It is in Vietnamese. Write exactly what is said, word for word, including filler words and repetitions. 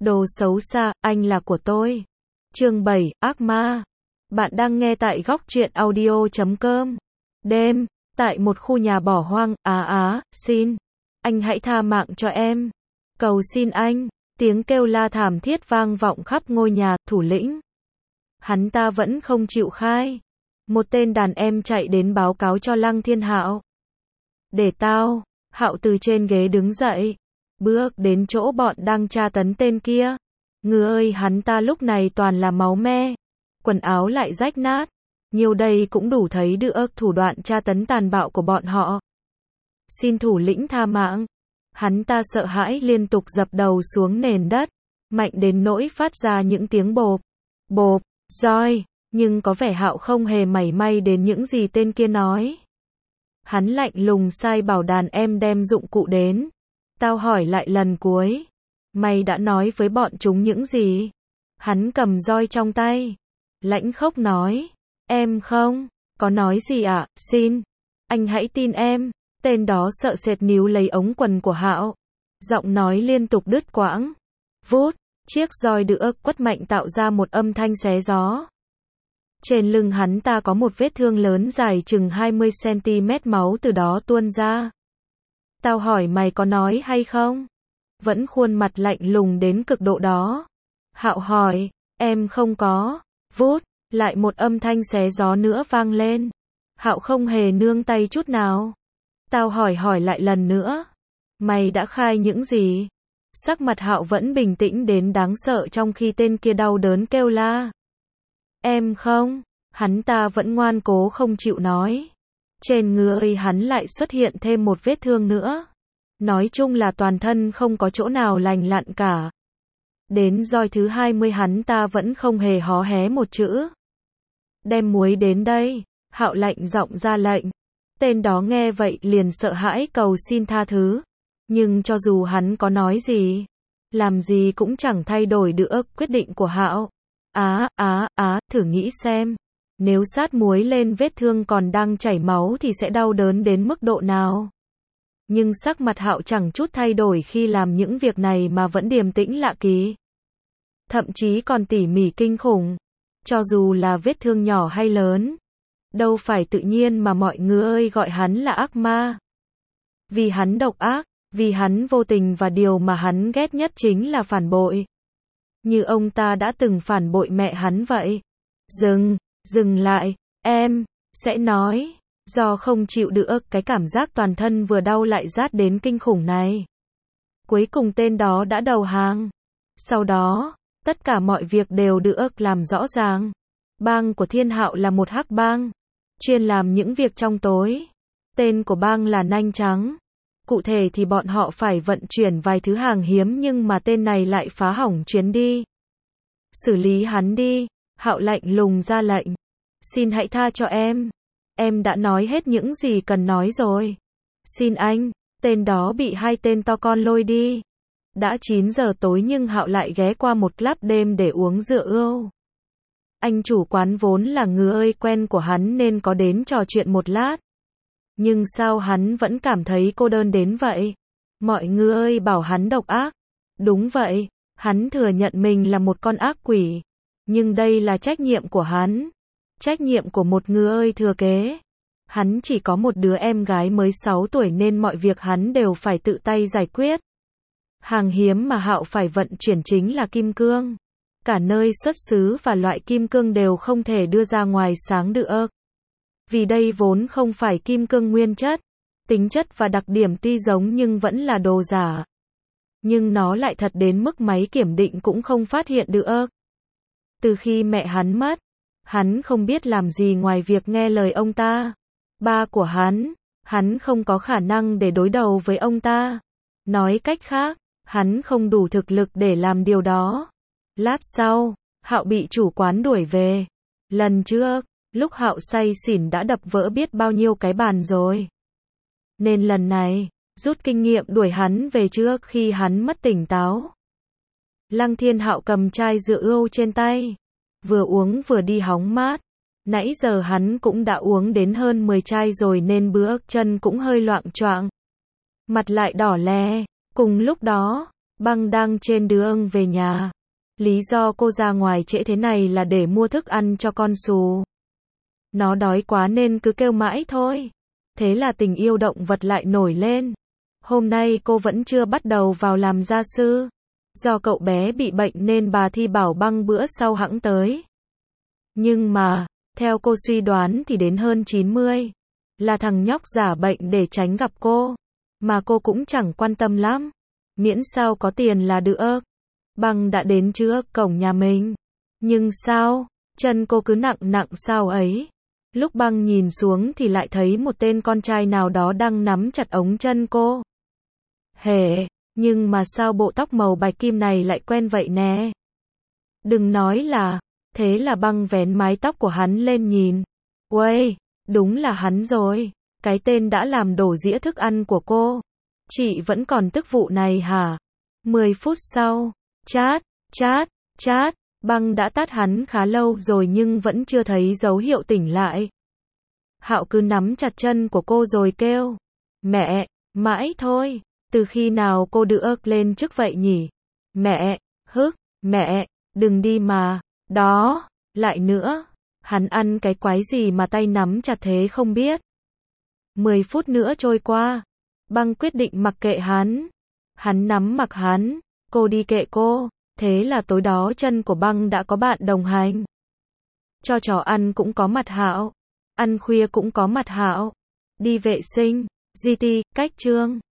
Đồ xấu xa, anh là của tôi. Chương bảy, ác ma. Bạn đang nghe tại góc truyện audio chấm com. Đêm, tại một khu nhà bỏ hoang, á á, xin. Anh hãy tha mạng cho em. Cầu xin anh. Tiếng kêu la thảm thiết vang vọng khắp ngôi nhà, thủ lĩnh. Hắn ta vẫn không chịu khai. Một tên đàn em chạy đến báo cáo cho Lăng Thiên Hạo. Để tao. Hạo từ trên ghế đứng dậy. Bước đến chỗ bọn đang tra tấn tên kia. Ngư ơi, hắn ta lúc này toàn là máu me. Quần áo lại rách nát. Nhiều đây cũng đủ thấy được thủ đoạn tra tấn tàn bạo của bọn họ. Xin thủ lĩnh tha mạng. Hắn ta sợ hãi liên tục dập đầu xuống nền đất. Mạnh đến nỗi phát ra những tiếng bộp. Bộp, roi. Nhưng có vẻ Hạo không hề mảy may đến những gì tên kia nói. Hắn lạnh lùng sai bảo đàn em đem dụng cụ đến. Tao hỏi lại lần cuối. Mày đã nói với bọn chúng những gì? Hắn cầm roi trong tay. Lãnh khốc nói. Em không. Có nói gì ạ, à? Xin. Anh hãy tin em. Tên đó sợ sệt níu lấy ống quần của Hạo. Giọng nói liên tục đứt quãng. Vút. Chiếc roi đựa quất mạnh tạo ra một âm thanh xé gió. Trên lưng hắn ta có một vết thương lớn dài chừng hai mươi xăng-ti-mét, máu từ đó tuôn ra. Tao hỏi mày có nói hay không? Vẫn khuôn mặt lạnh lùng đến cực độ đó. Hạo hỏi, em không có. Vút, lại một âm thanh xé gió nữa vang lên. Hạo không hề nương tay chút nào. Tao hỏi hỏi lại lần nữa. Mày đã khai những gì? Sắc mặt Hạo vẫn bình tĩnh đến đáng sợ trong khi tên kia đau đớn kêu la. Em không. Hắn ta vẫn ngoan cố không chịu nói. Trên người hắn lại xuất hiện thêm một vết thương nữa. Nói chung là toàn thân không có chỗ nào lành lặn cả. Đến roi thứ hai mươi hắn ta vẫn không hề hó hé một chữ. Đem muối đến đây. Hạo lạnh giọng ra lệnh. Tên đó nghe vậy liền sợ hãi cầu xin tha thứ. Nhưng cho dù hắn có nói gì, làm gì cũng chẳng thay đổi được quyết định của Hạo. Á, á, á, thử nghĩ xem. Nếu sát muối lên vết thương còn đang chảy máu thì sẽ đau đớn đến mức độ nào? Nhưng sắc mặt Hạo chẳng chút thay đổi khi làm những việc này mà vẫn điềm tĩnh lạ kỳ. Thậm chí còn tỉ mỉ kinh khủng. Cho dù là vết thương nhỏ hay lớn. Đâu phải tự nhiên mà mọi người gọi hắn là ác ma. Vì hắn độc ác, vì hắn vô tình và điều mà hắn ghét nhất chính là phản bội. Như ông ta đã từng phản bội mẹ hắn vậy. Dừng, dừng lại, em, sẽ nói. Do không chịu được cái cảm giác toàn thân vừa đau lại rát đến kinh khủng này. Cuối cùng tên đó đã đầu hàng. Sau đó, tất cả mọi việc đều được làm rõ ràng. Bang của Thiên Hạo là một hắc bang. Chuyên làm những việc trong tối. Tên của bang là Nanh Trắng. Cụ thể thì bọn họ phải vận chuyển vài thứ hàng hiếm nhưng mà tên này lại phá hỏng chuyến đi. Xử lý hắn đi. Hạo lạnh lùng ra lệnh. Xin hãy tha cho em. Em đã nói hết những gì cần nói rồi. Xin anh. Tên đó bị hai tên to con lôi đi. Đã chín giờ tối nhưng Hạo lại ghé qua một club đêm để uống rượu. Anh chủ quán vốn là người quen của hắn nên có đến trò chuyện một lát. Nhưng sao hắn vẫn cảm thấy cô đơn đến vậy? Mọi người bảo hắn độc ác. Đúng vậy, hắn thừa nhận mình là một con ác quỷ. Nhưng đây là trách nhiệm của hắn. Trách nhiệm của một người thừa kế. Hắn chỉ có một đứa em gái mới sáu tuổi nên mọi việc hắn đều phải tự tay giải quyết. Hàng hiếm mà Hạo phải vận chuyển chính là kim cương. Cả nơi xuất xứ và loại kim cương đều không thể đưa ra ngoài sáng được. Vì đây vốn không phải kim cương nguyên chất. Tính chất và đặc điểm tuy giống nhưng vẫn là đồ giả. Nhưng nó lại thật đến mức máy kiểm định cũng không phát hiện được. Từ khi mẹ hắn mất, hắn không biết làm gì ngoài việc nghe lời ông ta. Ba của hắn, hắn không có khả năng để đối đầu với ông ta. Nói cách khác, hắn không đủ thực lực để làm điều đó. Lát sau, Hạo bị chủ quán đuổi về. Lần trước, lúc Hạo say xỉn đã đập vỡ biết bao nhiêu cái bàn rồi. Nên lần này, rút kinh nghiệm đuổi hắn về trước khi hắn mất tỉnh táo. Lăng Thiên Hạo cầm chai rượu trên tay. Vừa uống vừa đi hóng mát. Nãy giờ hắn cũng đã uống đến hơn mười chai rồi nên bước chân cũng hơi loạng choạng. Mặt lại đỏ lè. Cùng lúc đó, Băng đang trên đường về nhà. Lý do cô ra ngoài trễ thế này là để mua thức ăn cho con Sù. Nó đói quá nên cứ kêu mãi thôi. Thế là tình yêu động vật lại nổi lên. Hôm nay cô vẫn chưa bắt đầu vào làm gia sư. Do cậu bé bị bệnh nên bà Thi bảo Băng bữa sau hẵng tới. Nhưng mà, theo cô suy đoán thì đến hơn chín mươi. Là thằng nhóc giả bệnh để tránh gặp cô. Mà cô cũng chẳng quan tâm lắm. Miễn sao có tiền là được. Băng đã đến trước cổng nhà mình. Nhưng sao, chân cô cứ nặng nặng sao ấy. Lúc Băng nhìn xuống thì lại thấy một tên con trai nào đó đang nắm chặt ống chân cô. Hề, nhưng mà sao bộ tóc màu bạch kim này lại quen vậy nè. Đừng nói là, thế là Băng vén mái tóc của hắn lên nhìn. Uầy, đúng là hắn rồi, cái tên đã làm đổ dĩa thức ăn của cô. Chị vẫn còn tức vụ này hả? mười phút sau, chát, chát, chát, Băng đã tát hắn khá lâu rồi nhưng vẫn chưa thấy dấu hiệu tỉnh lại. Hạo cứ nắm chặt chân của cô rồi kêu. Mẹ, mãi thôi, từ khi nào cô được lên chức vậy nhỉ? Mẹ, hức, mẹ, đừng đi mà, đó, lại nữa, hắn ăn cái quái gì mà tay nắm chặt thế không biết. mười phút nữa trôi qua, Băng quyết định mặc kệ hắn. Hắn nắm mặc hắn, cô đi kệ cô. Thế là tối đó chân của Băng đã có bạn đồng hành. Cho chó ăn cũng có mặt Hạo. Ăn khuya cũng có mặt Hạo. Đi vệ sinh, giê tê, cách chương.